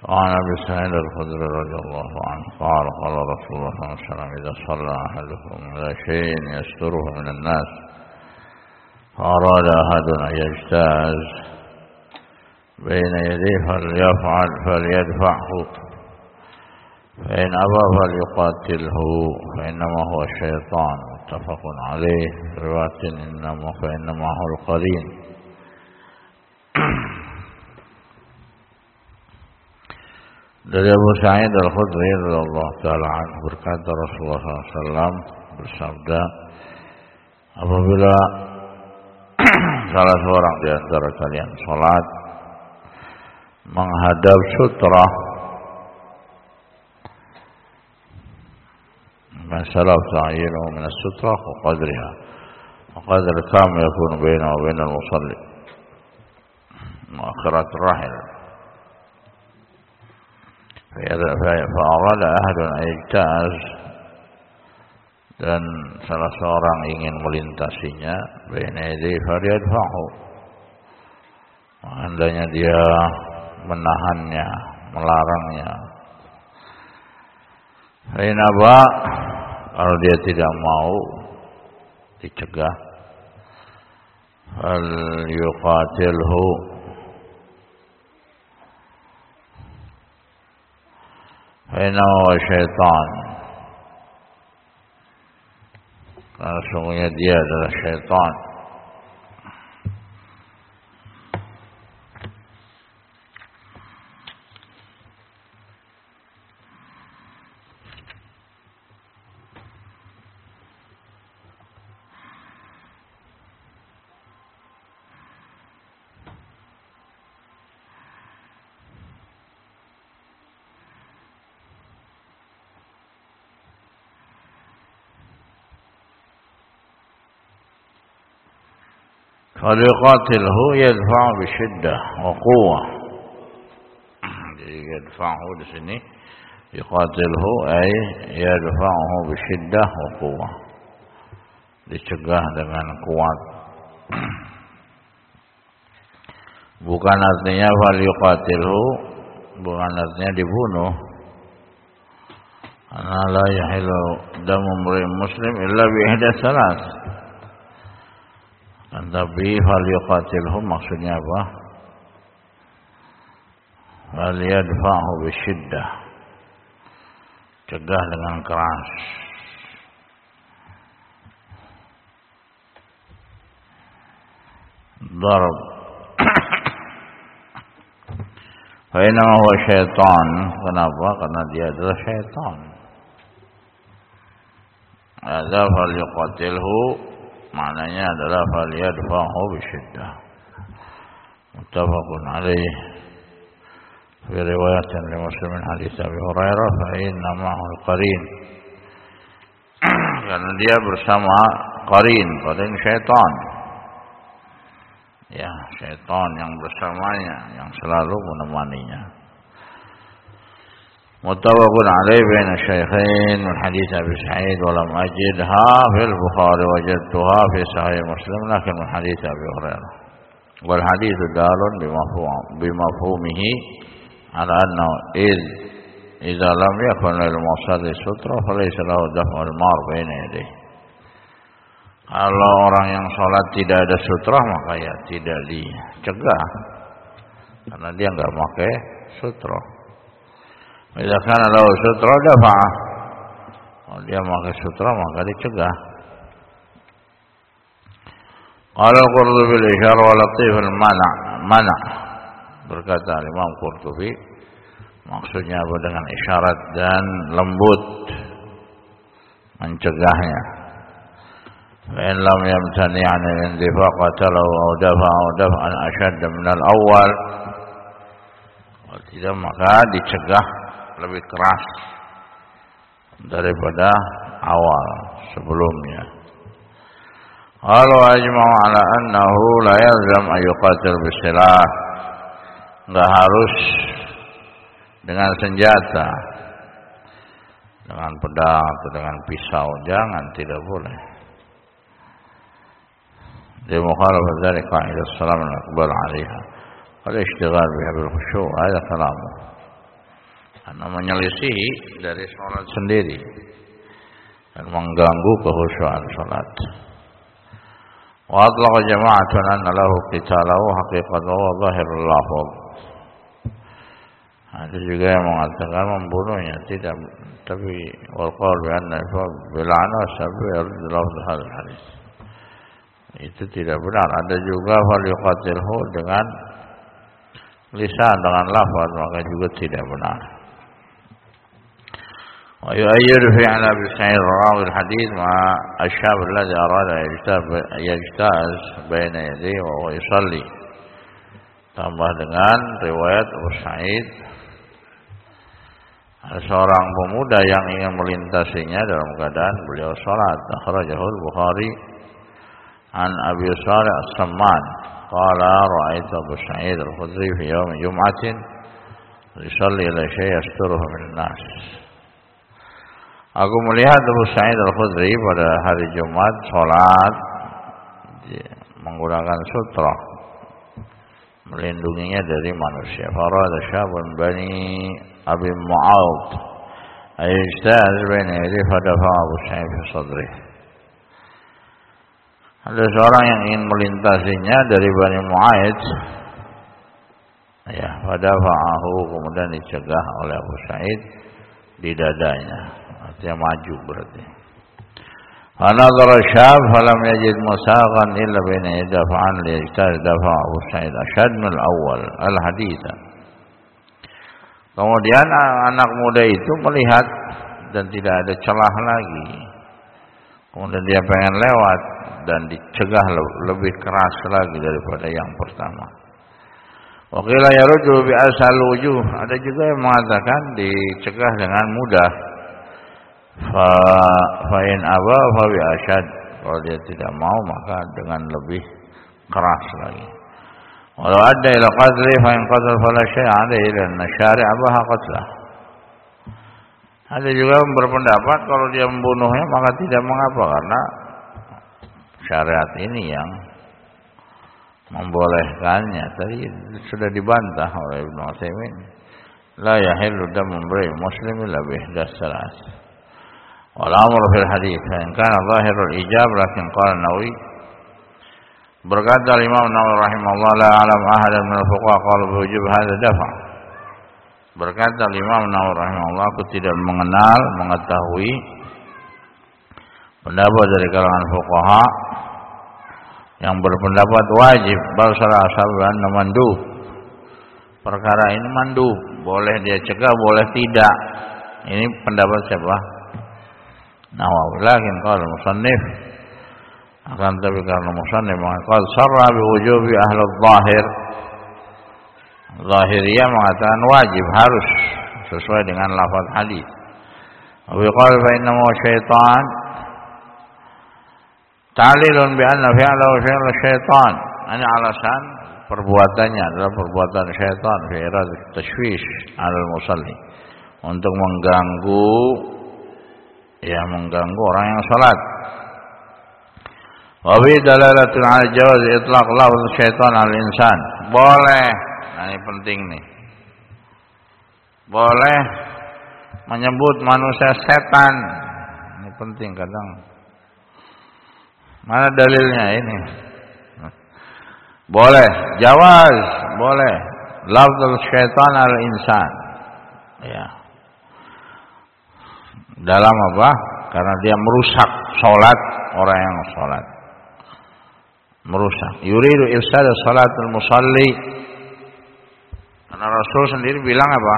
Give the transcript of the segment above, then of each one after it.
وعن أبي سعيد الخدري رضي الله عنه قال قال رسول الله صلى الله عليه وسلم إذا صلى أحدكم على شيء يستره من الناس فأراد أحد أن يجتاز بين يديه فليدفعه فإن أبى فليقاتله فإنما هو الشيطان متفق عليه رواية فإنما هو القرين. Dari Abu Sa'id Al-Khudri radhiyallahu taala anhu berkata Rasulullah SAW bersabda, apabila salah seorang di antara kalian salat menghadap sutra, masalah ta'yiru min as-sutra wa qadriha wa qadr kam yakun bainahu wa bainal musalli mu'akhirat rahil fa'arada ahadun ajtaz, dan salah seorang ingin melintasinya baina yadayhi falyadfa'hu, hendaknya dia menahannya, melarangnya. Fa'in aba, kalau dia tidak mau dicegah, falyuqatilhu, fa'innahu syaitan, karena sungguhnya dia adalah syaitan. Falyuqatilhu yadfa'u bisyiddah wa quwwah. Jadi yadfa'u di sini yuqatilhu ay yadfa'uhu bisyiddah wa quwwah, dicegah dengan kuat. Bukan artinya falyuqatilhu, bukan artinya dibunuh. Ana la yahilu damu muslim illa bi ihda salas. Tapi fal yuqatilhu maksudnya apa? Fal yadfa'hu bisyiddah, cegah dengan keras. Darab fa inna huwa syaitan. Kenapa? Karena dia adalah syaitan. Hadza fal yuqatilhu maknanya adalah faliyadfa'hu bisyiddah. Muttafaqun alaih. Fi riwayatin li Muslim min hadits Abi Hurairah fa inna ma'al qarin. Karena dia bersama qarin syaitan. Ya, syaitan yang bersamanya, yang selalu menemaninya. متفق عليه بين الشيخين من حديث أبي سعيد ولم أجدها في البخاري وجدتها في صحيح مسلم لكن من حديث أبي هريرة، والحديث دال بمفهومه على أنه إذا لم يكن للمصلي سترة فليس له دفع المار بين يديه. Kalau orang yang sholat tidak ada sutrah maka ya tidak dicegah, karena dia enggak pakai sutrah. Bila kana lahu sutra dafa'ah, kalau dia pakai sutra maka dicegah. Qala Qurtubi al-isyara wa latif al-mana'. Berkata Imam Qurtubi, maksudnya apa dengan isyarat dan lembut mencegahnya. Fa in lam yamtani 'an al-indifaq qatalahu aw dafa'an ashadda min al-awwal. Kalau tidak maka dicegah lebih keras daripada awal sebelumnya. Qalu ajma'u 'ala annahu la yalzam an yuqatil bisilah. Enggak harus dengan senjata, dengan pedang atau dengan pisau, jangan, tidak boleh. Di mukhalafat dzalik qa'idah salam al-aqbal 'alaiha wal ishtighal biha bil khusyu', hadha kalamu. karena menyelisihi dari sholat sendiri dan mengganggu kekhusyuan sholat. Wa atlaqa jama'atun anna lahu qitalahu haqiqatan wa zahirul lafaz. Ada juga yang mengatakan membunuhnya tidak, tapi wal qaul bi anna bil'ana sabi lafaz hadis. Itu tidak benar. Ada juga fal yuqatilhu dengan lisan, dengan lafaz, maka juga tidak benar. Wa yu'ayyidu fi ala bi sa'ir rawi al-hadith ma asyab alladhi arada yajtaz baina yadayhi wa huwa yusalli. Tambah dengan riwayat Abu Sa'id, ada seorang pemuda yang ingin melintasinya dalam keadaan beliau salat. Akhrajahu al-Bukhari an Abi Salih As-Samman qala ra'aitu Abu Sa'id al-Khudri fi yawm jum'atin yusalli ila syai' yasturuhu min nas. Aku melihat Abu Sa'id al-Khudri pada hari Jumat salat menggunakan sutra melindunginya dari manusia. Farada syabun bani Abi Mu'awd ayajtaz baina yadayhi fadafa Abu Sa'id fi sadrihi. Ada seorang yang ingin melintasinya dari Bani Mu'aid, ya, fadafa'ahu, kemudian dicegah oleh Abu Sa'id di dadanya. Artinya maju berarti. Fanadhara syab falam yajid musaqan illa baina yadafa'an liyajtaz dafa' Abu Sa'id asyad min al-awwal al-haditha. Kemudian anak muda itu melihat dan tidak ada celah lagi. Kemudian dia pengen lewat dan dicegah lebih keras lagi daripada yang pertama. Wa qila yaruddu bi asal wujuh. Ada juga yang mengatakan dicegah dengan mudah. Fa in aba fa bi asyad. Kalau dia tidak mau maka dengan lebih keras lagi. Walau adda ila qatli fa in qatal fala syai'a alayhi lan syari' abaha qatlah. Ada juga yang berpendapat kalau dia membunuhnya maka tidak mengapa, karena syariat ini yang membolehkannya. Tadi sudah dibantah oleh Ibnu Utsaimin. La yahillu damu imri'in muslimin illa bi ihdas salas. Wal amru fil hadits in kana zahirul ijab lakin qala Nawawi. Berkata Imam Nawawi rahimahullah, la alam ahadan min al-fuqaha qala bi wujub hadha dafa'. Berkata Imam Nawawi rahimahullah, aku tidak mengetahui pendapat dari kalangan fuqaha yang berpendapat wajib, bal salah sahabat mandub. Perkara ini mandub, boleh dia cegah, boleh tidak. Ini pendapat siapa? Nawawi. Lakin qala musannif, akan tapi karena musannif mengatakan sarra bi wujubi ahli zahir. Zahiriyah mengatakan wajib, harus sesuai dengan lafaz hadis. Wa qala fa inna ma syaitan ta'lilun bi anna fi'lahu fi'lu syaitan. Ini alasan perbuatannya adalah perbuatan syaitan fi iradat tashwish 'alal musalli, untuk mengganggu orang yang salat. Wa bi dalalatin 'ala jawaz itlaq lafz syaitan 'al insan. Boleh, nah ini penting nih. Boleh menyebut manusia setan. Ini penting kadang. Mana dalilnya ini? Boleh, jawaz, boleh. Lafzul syaitan al insan. Ya. Dalam apa? Karena dia merusak salat orang yang salat. Merusak. Yuridu ifsad salatul musalli. Karena Rasul sendiri bilang apa?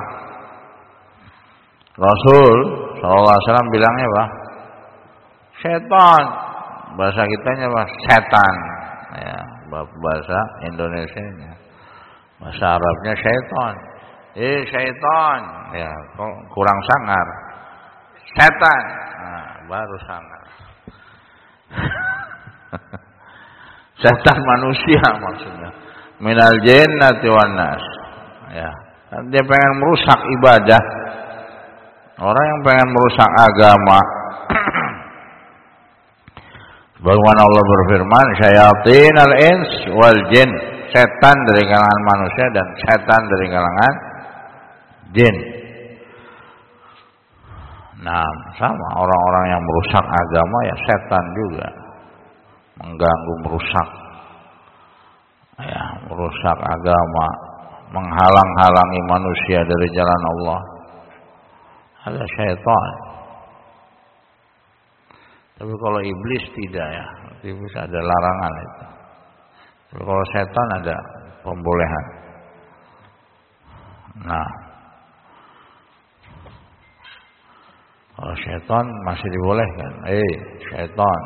Rasul sallallahu alaihi wasallam bilangnya apa? Syaitan. Bahasa kitanya apa? Setan. Ya, bahasa Indonesianya. Bahasa Arabnya syaitan. Syaitan. Ya, kurang sangar. Setan. Nah, baru sangar. Setan manusia maksudnya. Minal jinnati wan nas. Ya, dia pengen merusak ibadah. Orang yang pengen merusak agama. Bagaimana Allah berfirman, syayatin al-ins wal jin, setan dari kalangan manusia dan setan dari kalangan jin. Nah, sama orang-orang yang merusak agama ya setan juga, mengganggu, merusak, ya, merusak agama, menghalang-halangi manusia dari jalan Allah. Ada syaitan. Tapi kalau iblis tidak ya, iblis ada larangan itu. Tapi kalau setan ada pembolehan. Nah, kalau syaitan masih dibolehkan. Syaitan.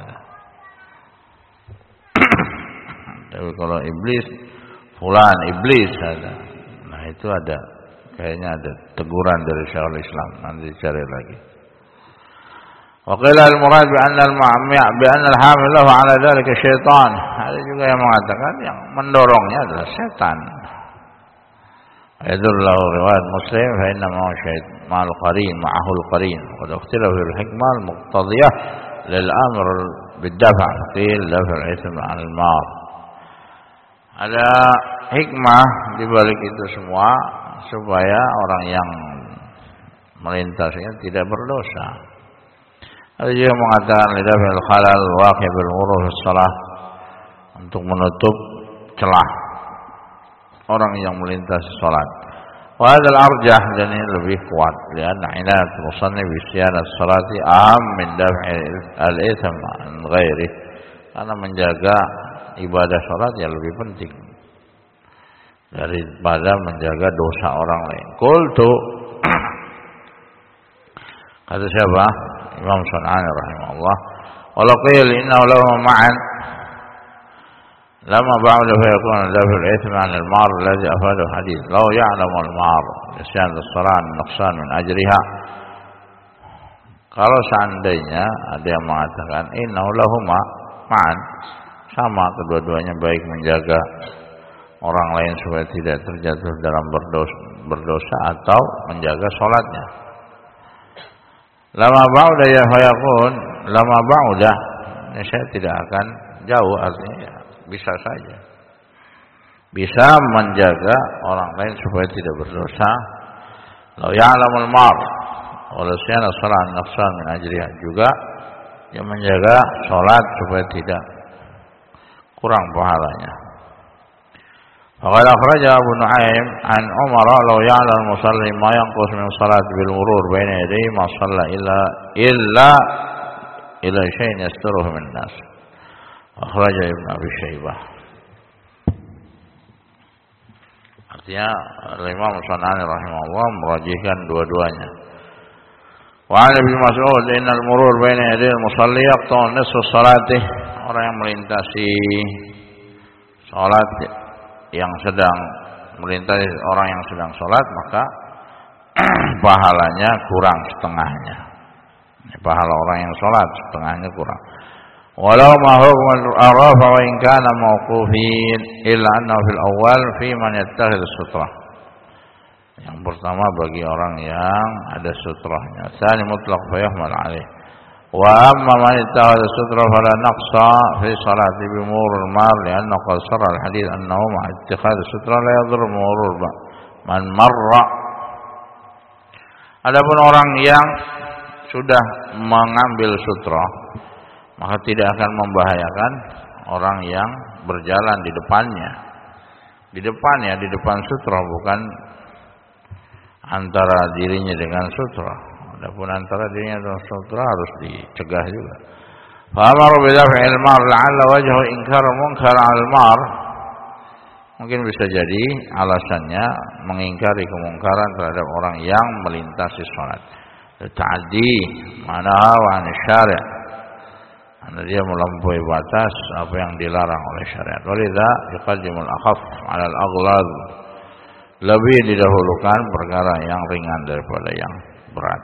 Tapi kalau iblis, fulan iblis ada. Nah itu ada, kayaknya ada teguran dari Syekhul Islam. Nanti cari lagi. Wa qila al-murad bi anna al-hamil lahu ala dzalika syaitan. Ada juga yang mengatakan yang mendorongnya adalah setan. Yadullahu riwayat Muslim fa inna ma'al qarin ma'ahul qarin wa ikhtalafa fil hikmah al-muqtadiyah lil amr bid-daf' qil daf' al-ithm 'ala al-mar. Ada hikmah di balik itu semua supaya orang yang melintasnya tidak berdosa. Ada juga mengatakan lidafil khalal waqi' bil wurud fi shalah, untuk menutup celah orang yang melintasi salat. Wa hadzal arjah, dan ini lebih kuat, karena inayat musannif bi siyanat salati aham min daf'i al-itsm an ghairi, karena menjaga ibadah salat yang lebih penting daripada menjaga dosa orang lain. Qultu, kata siapa? Imam Sun'ani rahimahullah, wala qil innahu lahu ma'an lama ba'da fa yakun dafi al-ithmi 'an al-mar alladhi afadahu hadith law ya'lamu al-mar isyan as-salat nuqsan min ajriha. Kalau seandainya ada yang mengatakan innahu lahu ma'an, sama kedua-duanya, baik menjaga orang lain supaya tidak terjatuh dalam berdosa atau menjaga sholatnya. Lama ba'udah ya fayakun, lama ba'udah, ini saya tidak akan jauh, artinya ya, bisa saja bisa menjaga orang lain supaya tidak berdosa. Law ya'lamul mar wala siyana salat nafsan min ajriha, juga yang menjaga sholat supaya tidak kurang pahalanya. Faqad akhraja Abu Nu'aim an Umar law ya'lam al-musalli ma yanqus min salat bil murur baina yadayhi ma shalla illa shay'in yasturuhu min nas. Akhraja Ibn Abi Syaibah. Artinya Imam Sun'ani rahimahullah merajihkan dua-duanya. Wa 'an Ibnu Mas'ud innal murur baina yadayil musalli yaqta'u nisfa salatih, orang yang melintasi salat, yang sedang melintasi orang yang sedang salat, maka pahalanya kurang setengahnya. Pahala orang yang salat setengahnya kurang. Walau ma huwa al-arafa wa in kana mawqufin illa annahu fil awwal fi man yattakhidhu sutrah. Yang pertama bagi orang yang ada sutrahnya, tsani mutlaq fa yahmal alaih. Wa amma man ittakhadha sutrah fala naqsa fi salati bi murur mar li'anna qad sarra al-hadith annahu ma ittikhadhi sutrah la yadur murur man marra. Adapun orang yang sudah mengambil sutrah, maka tidak akan membahayakan orang yang berjalan di depannya. Di depannya, di depan sutra, bukan antara dirinya dengan sutra. Adapun antara dirinya dengan sutra harus dicegah juga. Fa amara bi daf'il mar la'alla wajhu inkar munkar 'al mar. Mungkin bisa jadi alasannya mengingkari kemungkaran terhadap orang yang melintasi salat. Ta'addi manaha wa 'an syari', karena dia melampaui batas apa yang dilarang oleh syariat. Walidha yuqaddimul akhaf 'ala al-aghlaz, lebih didahulukan perkara yang ringan daripada yang berat.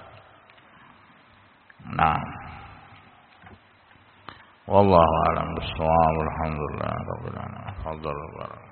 Nah, wallahu a'lam bissawab. Alhamdulillah rabbil alamin.